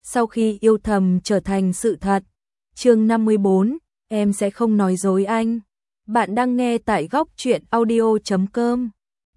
sau khi yêu thầm trở thành sự thật. Chương 54, em sẽ không nói dối anh. Bạn đang nghe tại góc truyện audio.com.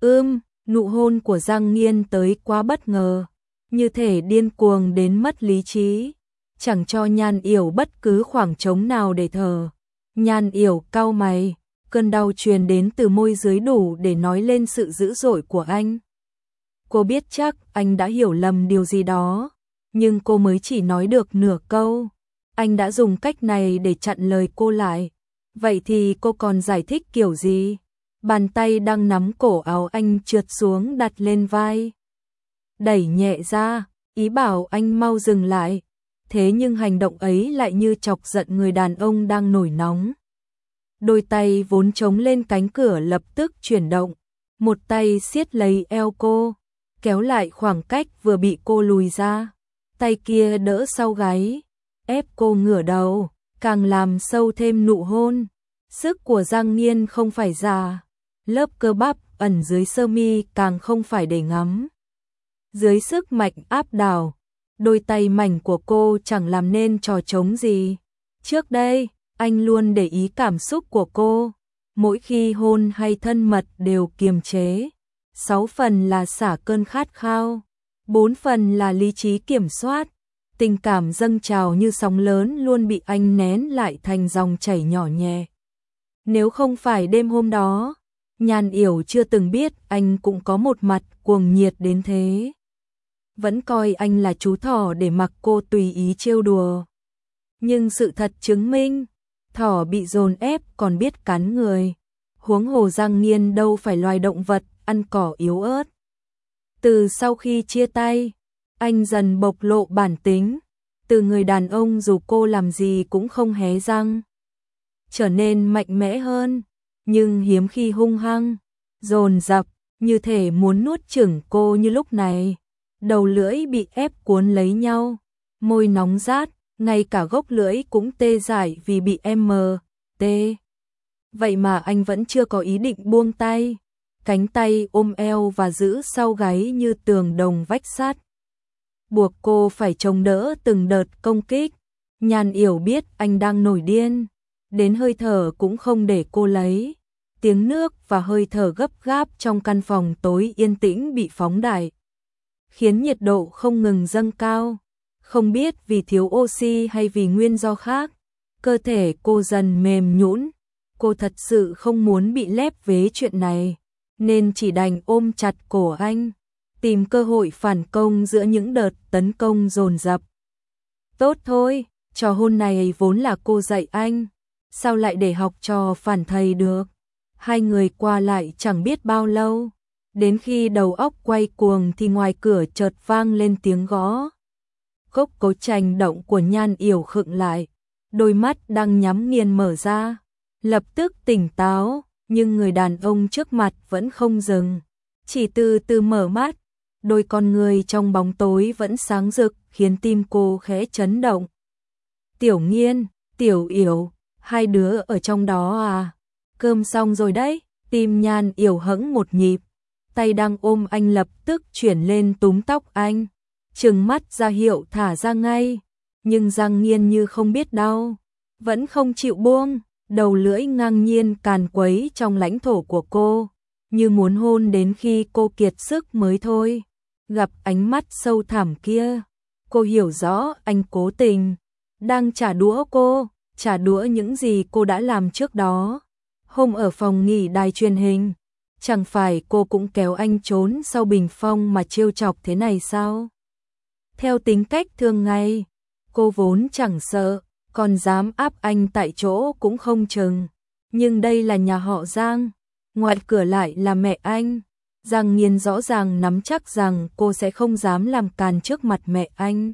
Nụ hôn của Giang Nghiên tới quá bất ngờ, như thể điên cuồng đến mất lý trí, chẳng cho Nhan Yểu bất cứ khoảng trống nào để thở. Nhan Yểu cau mày, cơn đau truyền đến từ môi dưới đủ để nói lên sự dữ dội của anh. Cô biết chắc anh đã hiểu lầm điều gì đó, nhưng cô mới chỉ nói được nửa câu. Anh đã dùng cách này để chặn lời cô lại. Vậy thì cô còn giải thích kiểu gì? Bàn tay đang nắm cổ áo anh trượt xuống đặt lên vai, đẩy nhẹ ra, ý bảo anh mau dừng lại. Thế nhưng hành động ấy lại như chọc giận người đàn ông đang nổi nóng. Đôi tay vốn chống lên cánh cửa lập tức chuyển động, một tay siết lấy eo cô, kéo lại khoảng cách vừa bị cô lùi ra. Tay kia đỡ sau gáy, ép cô ngửa đầu, càng làm sâu thêm nụ hôn. Sức của Giang Nghiên không phải giả, lớp cơ bắp ẩn dưới sơ mi càng không phải để ngắm. Dưới sức mạnh áp đảo, đôi tay mảnh của cô chẳng làm nên trò trống gì. Trước đây, anh luôn để ý cảm xúc của cô, mỗi khi hôn hay thân mật đều kiềm chế. 6 phần là xả cơn khát khao, 4 phần là lý trí kiểm soát. Tình cảm dâng trào như sóng lớn luôn bị anh nén lại thành dòng chảy nhỏ nhẹ. Nếu không phải đêm hôm đó, Nhan Yểu chưa từng biết anh cũng có một mặt cuồng nhiệt đến thế. Vẫn coi anh là chú thỏ để mặc cô tùy ý trêu đùa. Nhưng sự thật chứng minh, thỏ bị dồn ép còn biết cắn người. Huống hồ Giang Nghiên đâu phải loài động vật ăn cỏ yếu ớt. Từ sau khi chia tay, anh dần bộc lộ bản tính, từ người đàn ông dù cô làm gì cũng không hé răng, trở nên mạnh mẽ hơn, nhưng hiếm khi hung hăng, dồn dập, như thể muốn nuốt chửng cô như lúc này. Đầu lưỡi bị ép cuốn lấy nhau, môi nóng rát, ngay cả gốc lưỡi cũng tê dại vì bị tê. Vậy mà anh vẫn chưa có ý định buông tay, cánh tay ôm eo và giữ sau gáy như tường đồng vách sắt, buộc cô phải chống đỡ từng đợt công kích. Nhan Yểu biết anh đang nổi điên, đến hơi thở cũng không để cô lấy. Tiếng nước và hơi thở gấp gáp trong căn phòng tối yên tĩnh bị phóng đại, khiến nhiệt độ không ngừng dâng cao. Không biết vì thiếu oxy hay vì nguyên do khác, cơ thể cô dần mềm nhũn. Cô thật sự không muốn bị lép vế chuyện này, nên chỉ đành ôm chặt cổ anh, tìm cơ hội phản công giữa những đợt tấn công dồn dập. Tốt thôi, trò hôn này vốn là cô dạy anh, sao lại để học trò phản thầy được. Hai người qua lại chẳng biết bao lâu, đến khi đầu óc quay cuồng thì ngoài cửa chợt vang lên tiếng gõ. Gốc cố tranh động của Nhan Yểu khựng lại, đôi mắt đang nhắm nghiền mở ra, lập tức tỉnh táo, nhưng người đàn ông trước mặt vẫn không dừng, chỉ từ từ mở mắt, đôi con người trong bóng tối vẫn sáng rực khiến tim cô khẽ chấn động. Tiểu Nghiên, Tiểu Yểu, hai đứa ở trong đó à? Cơm xong rồi đấy. Tim Nhan Yểu hững một nhịp, tay đang ôm anh lập tức chuyển lên túm tóc anh, trừng mắt ra hiệu thả ra ngay, nhưng Giang Nghiên như không biết đau, vẫn không chịu buông, đầu lưỡi ngang nhiên càn quấy trong lãnh thổ của cô, như muốn hôn đến khi cô kiệt sức mới thôi. Gặp ánh mắt sâu thẳm kia, cô hiểu rõ anh cố tình đang trả đũa cô, trả đũa những gì cô đã làm trước đó. Hôm ở phòng nghỉ đài truyền hình, chẳng phải cô cũng kéo anh trốn sau bình phong mà trêu chọc thế này sao? Theo tính cách thường ngày, cô vốn chẳng sợ, còn dám áp anh tại chỗ cũng không chừng. Nhưng đây là nhà họ Giang, ngoài cửa lại là mẹ anh. Giang Nghiên rõ ràng nắm chắc rằng cô sẽ không dám làm càn trước mặt mẹ anh,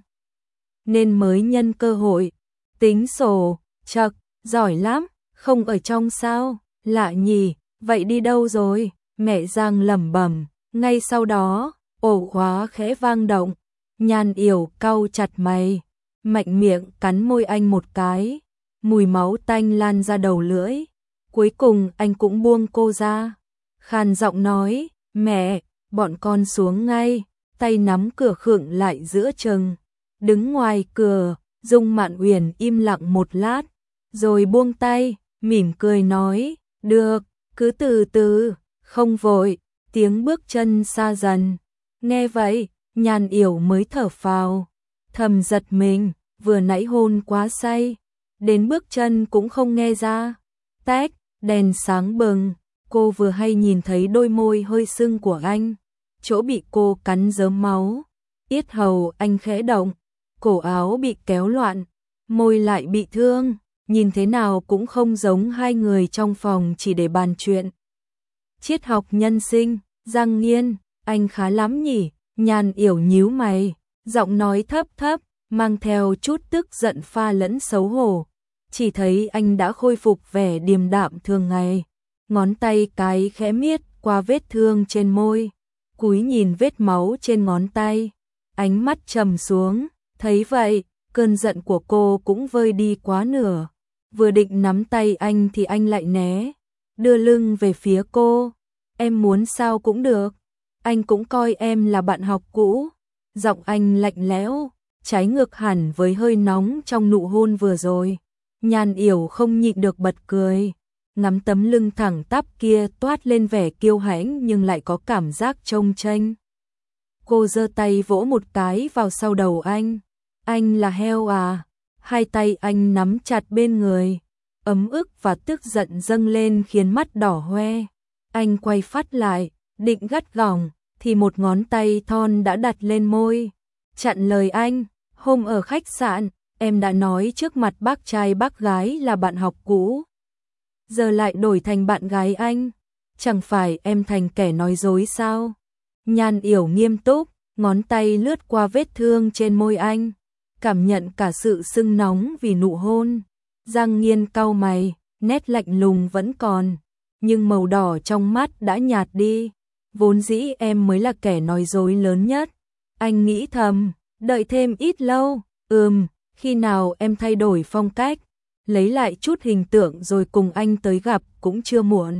nên mới nhân cơ hội. Tính sổ, chậc, giỏi lắm, không ở trong sao? Lạ nhỉ, vậy đi đâu rồi? Mẹ Giang lẩm bẩm. Ngay sau đó, ổ khóa khẽ vang động. Nhan Yểu cau chặt mày, mạnh miệng cắn môi anh một cái, mùi máu tanh lan ra đầu lưỡi. Cuối cùng anh cũng buông cô ra, khàn giọng nói, mẹ, bọn con xuống ngay. Tay nắm cửa khựng lại giữa chừng, Đứng ngoài cửa, Dung Mạn Uyển im lặng một lát, rồi buông tay, mỉm cười nói, được, cứ từ từ, không vội. Tiếng bước chân xa dần. Nghe vậy, Nhan Yểu mới thở phào, thầm giật mình, vừa nãy hôn quá say, đến bước chân cũng không nghe ra. Tách, đèn sáng bừng, cô vừa hay nhìn thấy đôi môi hơi sưng của anh, chỗ bị cô cắn rớm máu, yết hầu anh khẽ động, cổ áo bị kéo loạn, môi lại bị thương, nhìn thế nào cũng không giống hai người trong phòng chỉ để bàn chuyện triết học nhân sinh. Giang Nghiên, anh khá lắm nhỉ? Nhan Yểu nhíu mày, giọng nói thấp thấp, mang theo chút tức giận pha lẫn xấu hổ. Chỉ thấy anh đã khôi phục vẻ điềm đạm thường ngày, ngón tay cái khẽ miết qua vết thương trên môi, cúi nhìn vết máu trên ngón tay, ánh mắt trầm xuống. Thấy vậy, cơn giận của cô cũng vơi đi quá nửa. Vừa định nắm tay anh thì anh lại né, đưa lưng về phía cô. Em muốn sao cũng được, anh cũng coi em là bạn học cũ. Giọng anh lạnh lẽo, trái ngược hẳn với hơi nóng trong nụ hôn vừa rồi. Nhan Yểu không nhịn được bật cười, ngắm tấm lưng thẳng tắp kia toát lên vẻ kiêu hãnh nhưng lại có cảm giác trông chênh. Cô giơ tay vỗ một cái vào sau đầu anh là heo à? Hai tay anh nắm chặt bên người, ấm ức và tức giận dâng lên khiến mắt đỏ hoe. Anh quay phát lại, định gắt gỏng, thì một ngón tay thon đã đặt lên môi, chặn lời anh. Hôm ở khách sạn, em đã nói trước mặt bác trai bác gái là bạn học cũ, giờ lại đổi thành bạn gái anh, chẳng phải em thành kẻ nói dối sao? Nhan Yểu nghiêm túc, ngón tay lướt qua vết thương trên môi anh, cảm nhận cả sự sưng nóng vì nụ hôn. Giang Nghiên cau mày, nét lạnh lùng vẫn còn, nhưng màu đỏ trong mắt đã nhạt đi. Vốn dĩ em mới là kẻ nói dối lớn nhất. Anh nghĩ thầm, đợi thêm ít lâu, khi nào em thay đổi phong cách, lấy lại chút hình tượng rồi cùng anh tới gặp cũng chưa muộn.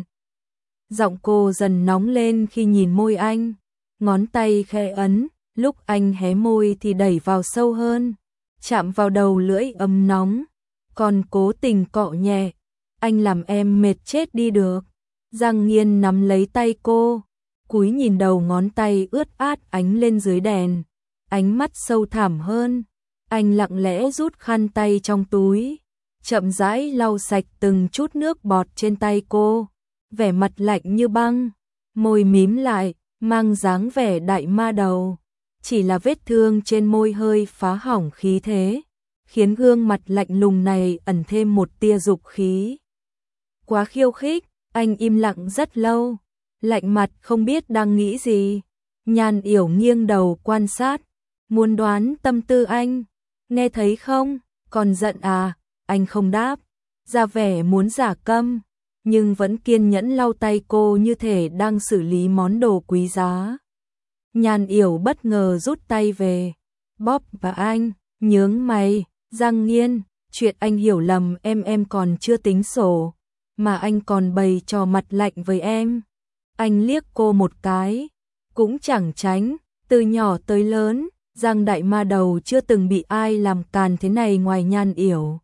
Giọng cô dần nóng lên khi nhìn môi anh, ngón tay khẽ ấn, lúc anh hé môi thì đẩy vào sâu hơn, chạm vào đầu lưỡi ấm nóng, còn cố tình cọ nhẹ. Anh làm em mệt chết đi được. Giang Nghiên nắm lấy tay cô, cúi nhìn đầu ngón tay ướt át ánh lên dưới đèn, ánh mắt sâu thẳm hơn. Anh lặng lẽ rút khăn tay trong túi, chậm rãi lau sạch từng chút nước bọt trên tay cô, vẻ mặt lạnh như băng, môi mím lại, mang dáng vẻ đại ma đầu. Chỉ là vết thương trên môi hơi phá hỏng khí thế, khiến gương mặt lạnh lùng này ẩn thêm một tia dục khí. Quá khiêu khích, anh im lặng rất lâu, lạnh mặt không biết đang nghĩ gì. Nhan Yểu nghiêng đầu quan sát, muốn đoán tâm tư anh. Nghe thấy không, còn giận à? Anh không đáp, ra vẻ muốn giả câm, nhưng vẫn kiên nhẫn lau tay cô như thể đang xử lý món đồ quý giá. Nhan Yểu bất ngờ rút tay về, bóp và anh, nhướng mày. Giang Nghiên, chuyện anh hiểu lầm em còn chưa tính sổ, mà anh còn bày trò mặt lạnh với em. Anh liếc cô một cái, cũng chẳng tránh, từ nhỏ tới lớn, Giang đại ma đầu chưa từng bị ai làm càn thế này ngoài Nhan Yểu.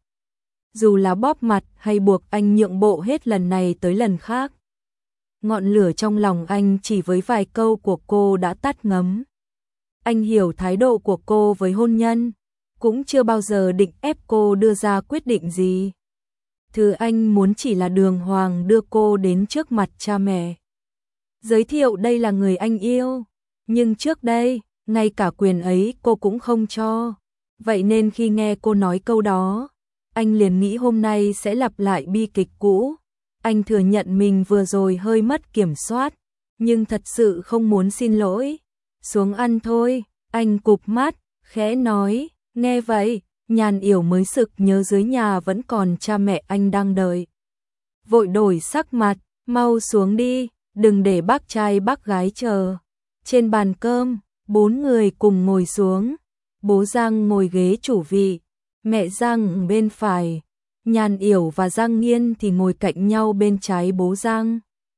Dù là bóp mặt hay buộc anh nhượng bộ hết lần này tới lần khác. Ngọn lửa trong lòng anh chỉ với vài câu của cô đã tắt ngấm. Anh hiểu thái độ của cô với hôn nhân, cũng chưa bao giờ định ép cô đưa ra quyết định gì. Thứ anh muốn chỉ là đường hoàng đưa cô đến trước mặt cha mẹ, giới thiệu đây là người anh yêu. Nhưng trước đây, ngay cả quyền ấy cô cũng không cho. Vậy nên khi nghe cô nói câu đó, anh liền nghĩ hôm nay sẽ lặp lại bi kịch cũ. Anh thừa nhận mình vừa rồi hơi mất kiểm soát, nhưng thật sự không muốn xin lỗi. Xuống ăn thôi, anh cụp mắt, khẽ nói. Nghe vậy, Nhan Yểu mới sực nhớ dưới nhà vẫn còn cha mẹ anh đang đợi. Vội đổi sắc mặt, mau xuống đi, đừng để bác trai bác gái chờ. Trên bàn cơm, 4 người cùng ngồi xuống. Bố Giang ngồi ghế chủ vị, mẹ Giang bên phải, Nhan Yểu và Giang Nghiên thì ngồi cạnh nhau bên trái bố Giang.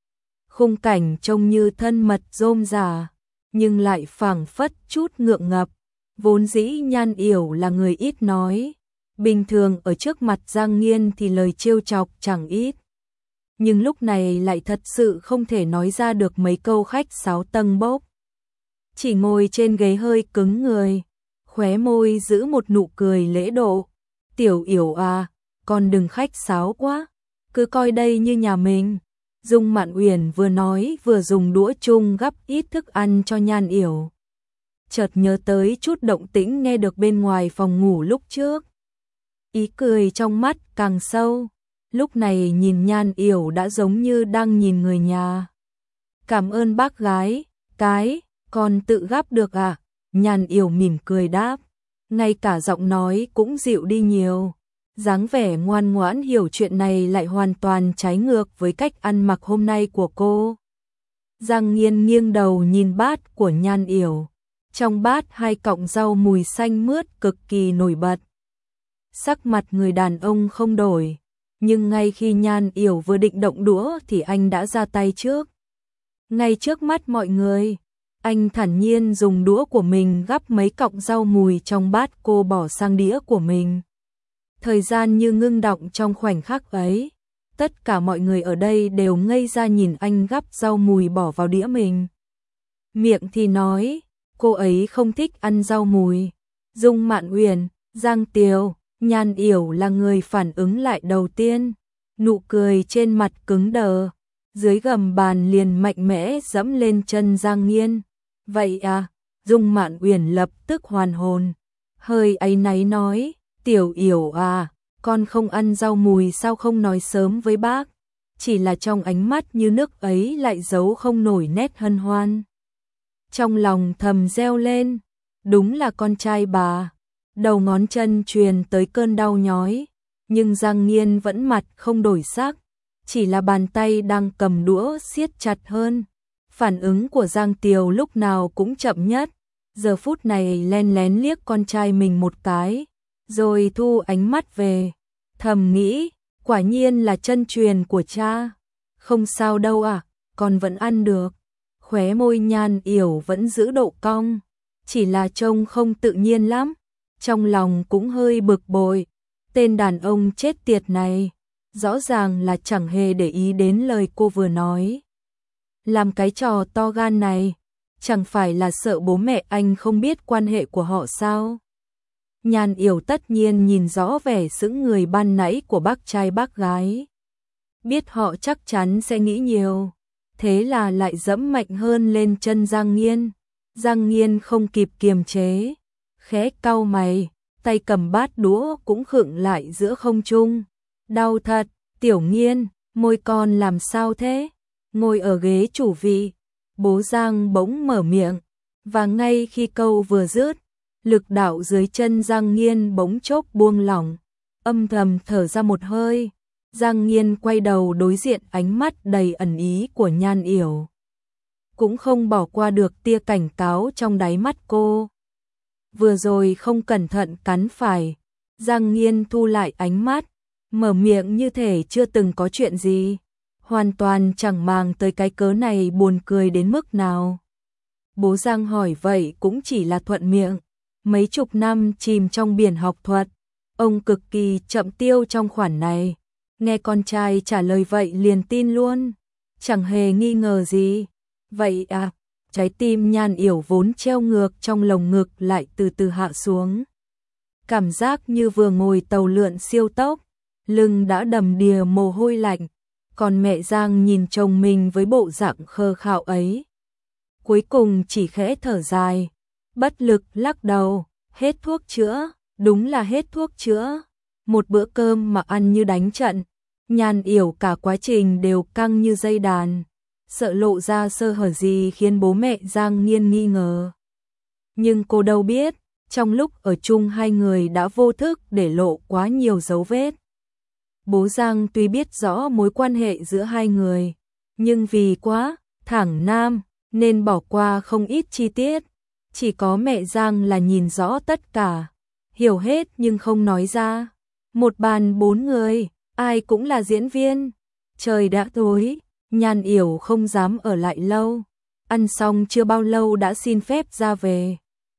Khung cảnh trông như thân mật rôm rả, nhưng lại phảng phất chút ngượng ngập. Vốn dĩ Nhan Yểu là người ít nói, bình thường ở trước mặt Giang Nghiên thì lời trêu chọc chẳng ít. Nhưng lúc này lại thật sự không thể nói ra được mấy câu khách sáo tâng bốc. Chỉ ngồi trên ghế hơi cứng người, khóe môi giữ một nụ cười lễ độ. Tiểu Yểu à, con đừng khách sáo quá, cứ coi đây như nhà mình. Dung Mạn Uyển vừa nói vừa dùng đũa chung gắp ít thức ăn cho Nhan Yểu. Chợt nhớ tới chút động tĩnh nghe được bên ngoài phòng ngủ lúc trước. Ý cười trong mắt càng sâu, lúc này nhìn Nhan Yểu đã giống như đang nhìn người nhà. Cảm ơn bác gái, con tự gắp được à? Nhan Yểu mỉm cười đáp, ngay cả giọng nói cũng dịu đi nhiều. Dáng vẻ ngoan ngoãn hiểu chuyện này lại hoàn toàn trái ngược với cách ăn mặc hôm nay của cô. Giang Nghiên nghiêng đầu nhìn bát của Nhan Yểu. Trong bát 2 cọng rau mùi xanh mướt cực kỳ nổi bật. Sắc mặt người đàn ông không đổi, nhưng ngay khi Nhan Yểu vừa định động đũa thì anh đã ra tay trước. Ngay trước mắt mọi người, anh thản nhiên dùng đũa của mình gắp mấy cọng rau mùi trong bát cô bỏ sang đĩa của mình. Thời gian như ngưng đọng trong khoảnh khắc ấy, tất cả mọi người ở đây đều ngây ra nhìn anh gắp rau mùi bỏ vào đĩa mình. Miệng thì nói, cô ấy không thích ăn rau mùi. Dung Mạn Uyển, Giang Tiều, Nhan Yểu là người phản ứng lại đầu tiên. Nụ cười trên mặt cứng đờ, dưới gầm bàn liền mạnh mẽ dẫm lên chân Giang Nghiên. Vậy à? Dung Mạn Uyển lập tức hoàn hồn, hơi áy náy nói, Tiểu Yểu à, con không ăn rau mùi sao không nói sớm với bác? Chỉ là trong ánh mắt như nước ấy lại giấu không nổi nét hân hoan. Trong lòng thầm reo lên, đúng là con trai bà. Đầu ngón chân truyền tới cơn đau nhói, nhưng Giang Nghiên vẫn mặt không đổi sắc, chỉ là bàn tay đang cầm đũa siết chặt hơn. Phản ứng của Giang Tiều lúc nào cũng chậm nhất, giờ phút này len lén liếc con trai mình một cái, rồi thu ánh mắt về, thầm nghĩ, quả nhiên là chân truyền của cha. Không sao đâu à, con vẫn ăn được. Khóe môi Nhan Yểu vẫn giữ độ cong, chỉ là trông không tự nhiên lắm. Trong lòng cũng hơi bực bội, tên đàn ông chết tiệt này, rõ ràng là chẳng hề để ý đến lời cô vừa nói. Làm cái trò to gan này, chẳng phải là sợ bố mẹ anh không biết quan hệ của họ sao? Nhan Yểu tất nhiên nhìn rõ vẻ sững người ban nãy của bác trai bác gái. Biết họ chắc chắn sẽ nghĩ nhiều, thế là lại dẫm mạnh hơn lên chân Giang Nghiên. Giang Nghiên không kịp kiềm chế, khẽ cau mày, tay cầm bát đũa cũng khựng lại giữa không trung. Đau thật, Tiểu Nghiên, môi con làm sao thế? Ngồi ở ghế chủ vị, bố Giang bỗng mở miệng, và ngay khi câu vừa dứt, lực đạo dưới chân Giang Nghiên bỗng chốc buông lỏng, âm thầm thở ra một hơi. Giang Nghiên quay đầu đối diện ánh mắt đầy ẩn ý của Nhan Yểu, cũng không bỏ qua được tia cảnh cáo trong đáy mắt cô. Vừa rồi không cẩn thận cắn phải, Giang Nghiên thu lại ánh mắt, mở miệng như thể chưa từng có chuyện gì, hoàn toàn chẳng màng tới cái cớ này buồn cười đến mức nào. Bố Giang hỏi vậy cũng chỉ là thuận miệng, mấy chục năm chìm trong biển học thuật, ông cực kỳ chậm tiêu trong khoản này. Nghe con trai trả lời vậy liền tin luôn, chẳng hề nghi ngờ gì. Vậy à? Trái tim Nhan Yểu vốn treo ngược trong lồng ngực lại từ từ hạ xuống. Cảm giác như vừa ngồi tàu lượn siêu tốc, lưng đã đầm đìa mồ hôi lạnh, còn mẹ Giang nhìn chồng mình với bộ dạng khờ khạo ấy. Cuối cùng chỉ khẽ thở dài, bất lực lắc đầu, hết thuốc chữa, đúng là hết thuốc chữa. Một bữa cơm mà ăn như đánh trận, Nhan Yểu cả quá trình đều căng như dây đàn, sợ lộ ra sơ hở gì khiến bố mẹ Giang Nghiên nghi ngờ. Nhưng cô đâu biết, trong lúc ở chung hai người đã vô thức để lộ quá nhiều dấu vết. Bố Giang tuy biết rõ mối quan hệ giữa hai người, nhưng vì quá thẳng nam nên bỏ qua không ít chi tiết. Chỉ có mẹ Giang là nhìn rõ tất cả, hiểu hết nhưng không nói ra. Một bàn 4 người, ai cũng là diễn viên. Trời đã tối, Nhan Yểu không dám ở lại lâu. Ăn xong chưa bao lâu đã xin phép ra về.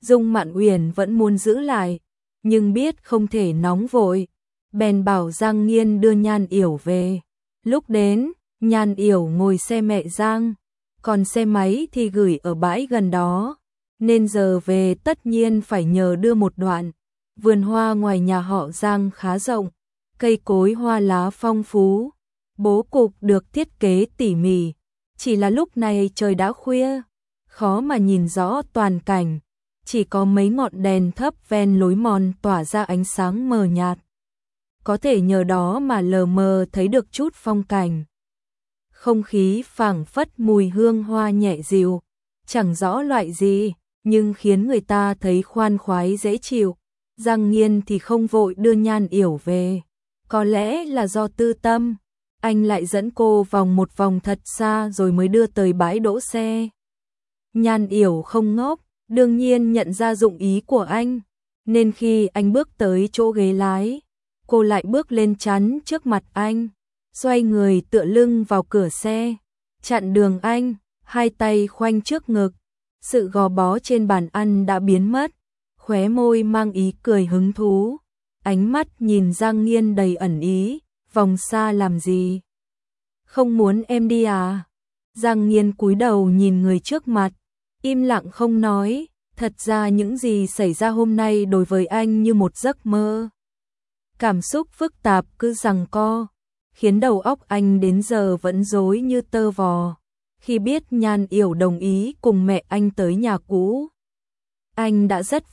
Dung Mạn Uyển vẫn muốn giữ lại, nhưng biết không thể nóng vội, bèn bảo Giang Nghiên đưa Nhan Yểu về. Lúc đến, Nhan Yểu ngồi xe mẹ Giang, còn xe máy thì gửi ở bãi gần đó, nên giờ về tất nhiên phải nhờ đưa một đoạn. Vườn hoa ngoài nhà họ Giang khá rộng, cây cối hoa lá phong phú, bố cục được thiết kế tỉ mỉ, chỉ là lúc này trời đã khuya, khó mà nhìn rõ toàn cảnh, chỉ có mấy ngọn đèn thấp ven lối mòn tỏa ra ánh sáng mờ nhạt. Có thể nhờ đó mà lờ mờ thấy được chút phong cảnh. Không khí phảng phất mùi hương hoa nhẹ dịu, chẳng rõ loại gì, nhưng khiến người ta thấy khoan khoái dễ chịu. Giang Nghiên thì không vội đưa Nhan Yểu về, có lẽ là do tư tâm, anh lại dẫn cô vòng một vòng thật xa rồi mới đưa tới bãi đỗ xe. Nhan Yểu không ngốc, đương nhiên nhận ra dụng ý của anh, nên khi anh bước tới chỗ ghế lái, cô lại bước lên chắn trước mặt anh, xoay người tựa lưng vào cửa xe, chặn đường anh, hai tay khoanh trước ngực, sự gò bó trên bàn ăn đã biến mất, khóe môi mang ý cười hứng thú, ánh mắt nhìn Giang Nghiên đầy ẩn ý, vòng xa làm gì? Không muốn em đi à? Giang Nghiên cúi đầu nhìn người trước mặt, im lặng không nói, thật ra những gì xảy ra hôm nay đối với anh như một giấc mơ. Cảm xúc phức tạp cứ giằng co, khiến đầu óc anh đến giờ vẫn rối như tơ vò. Khi biết Nhan Yểu đồng ý cùng mẹ anh tới nhà cũ, anh đã rất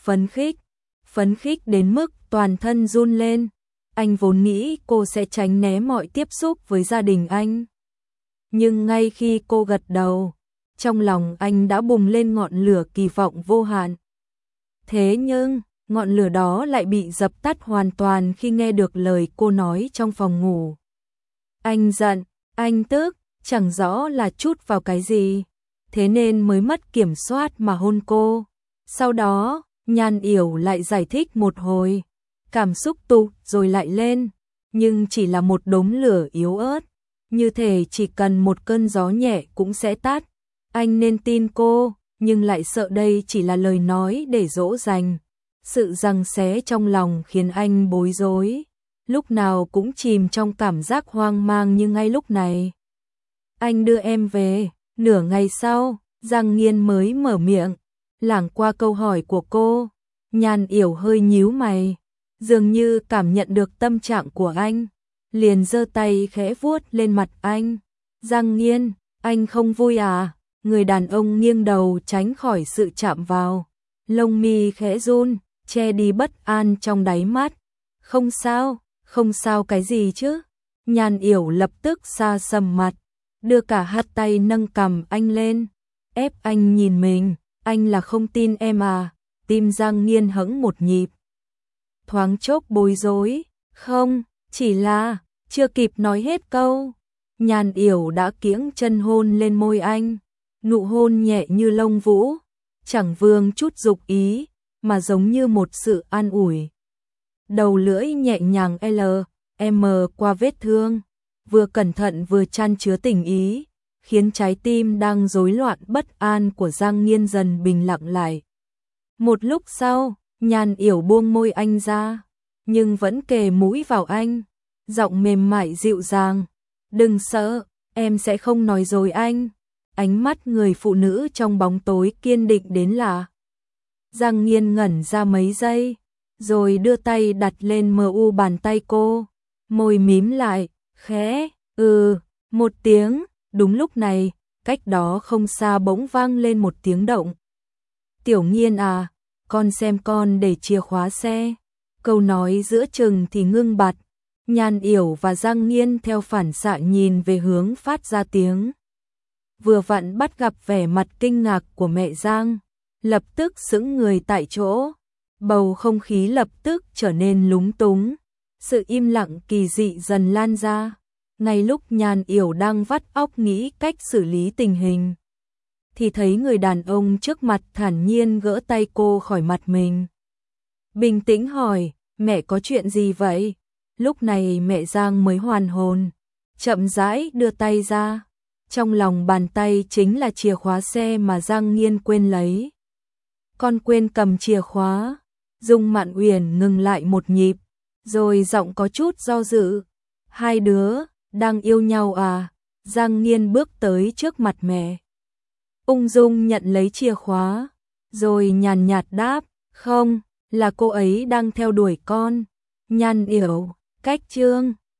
phấn khích đến mức toàn thân run lên. Anh vốn nghĩ cô sẽ tránh né mọi tiếp xúc với gia đình anh. Nhưng ngay khi cô gật đầu, trong lòng anh đã bùng lên ngọn lửa kỳ vọng vô hạn. Thế nhưng, ngọn lửa đó lại bị dập tắt hoàn toàn khi nghe được lời cô nói trong phòng ngủ. Anh giận, anh tức, chẳng rõ là trút vào cái gì, thế nên mới mất kiểm soát mà hôn cô. Sau đó, Nhan Yểu lại giải thích một hồi, cảm xúc tụt rồi lại lên, nhưng chỉ là một đốm lửa yếu ớt, như thể chỉ cần một cơn gió nhẹ cũng sẽ tắt. Anh nên tin cô, nhưng lại sợ đây chỉ là lời nói để dỗ dành. Sự giằng xé trong lòng khiến anh bối rối, lúc nào cũng chìm trong cảm giác hoang mang như ngay lúc này. Anh đưa em về. Nửa ngày sau, Giang Nghiên mới mở miệng, lảng qua câu hỏi của cô. Nhan Yểu hơi nhíu mày, dường như cảm nhận được tâm trạng của anh, liền giơ tay khẽ vuốt lên mặt anh. Giang Nghiên, anh không vui à? Người đàn ông nghiêng đầu tránh khỏi sự chạm vào, lông mi khẽ run, che đi bất an trong đáy mắt. Không sao cái gì chứ? Nhan Yểu lập tức xa sầm mặt, đưa cả hai tay nâng cằm anh lên, ép anh nhìn mình. Anh là không tin em à? Tim Giang Nghiên hững một nhịp, thoáng chốc bối rối. Không, chỉ là, chưa kịp nói hết câu, Nhan Yểu đã kiễng chân hôn lên môi anh, nụ hôn nhẹ như lông vũ, chẳng vương chút dục ý, mà giống như một sự an ủi. Đầu lưỡi nhẹ nhàng LM qua vết thương, vừa cẩn thận vừa chan chứa tình ý, khiến trái tim đang rối loạn bất an của Giang Nghiên dần bình lặng lại. Một lúc sau, Nhan Yểu buông môi anh ra, nhưng vẫn kề mũi vào anh, giọng mềm mại dịu dàng. Đừng sợ, em sẽ không nói dối anh. Ánh mắt người phụ nữ trong bóng tối kiên định đến lạ. Giang Nghiên ngẩn ra mấy giây, rồi đưa tay đặt lên mu bàn tay cô, môi mím lại, khẽ, một tiếng. Đúng lúc này, cách đó không xa bỗng vang lên một tiếng động. Tiểu Nghiên à, con xem con để chìa khóa xe. Câu nói giữa chừng thì ngưng bặt. Nhan Yểu và Giang Nghiên theo phản xạ nhìn về hướng phát ra tiếng. Vừa vặn bắt gặp vẻ mặt kinh ngạc của mẹ Giang, lập tức sững người tại chỗ. Bầu không khí lập tức trở nên lúng túng. Sự im lặng kỳ dị dần lan ra. Ngay lúc Nhan Yểu đang vắt óc nghĩ cách xử lý tình hình, thì thấy người đàn ông trước mặt thản nhiên gỡ tay cô khỏi mặt mình. Bình tĩnh hỏi, mẹ có chuyện gì vậy? Lúc này mẹ Giang mới hoàn hồn, chậm rãi đưa tay ra. Trong lòng bàn tay chính là chìa khóa xe mà Giang Nghiên quên lấy. con quên cầm chìa khóa. Dung Mạn Uyển ngừng lại một nhịp, rồi giọng có chút do dự. Hai đứa, đang yêu nhau à? Giang Nghiên bước tới trước mặt mẹ. Ung dung nhận lấy chìa khóa, rồi nhàn nhạt đáp, không, là cô ấy đang theo đuổi con. Nhan Yểu, cách Trương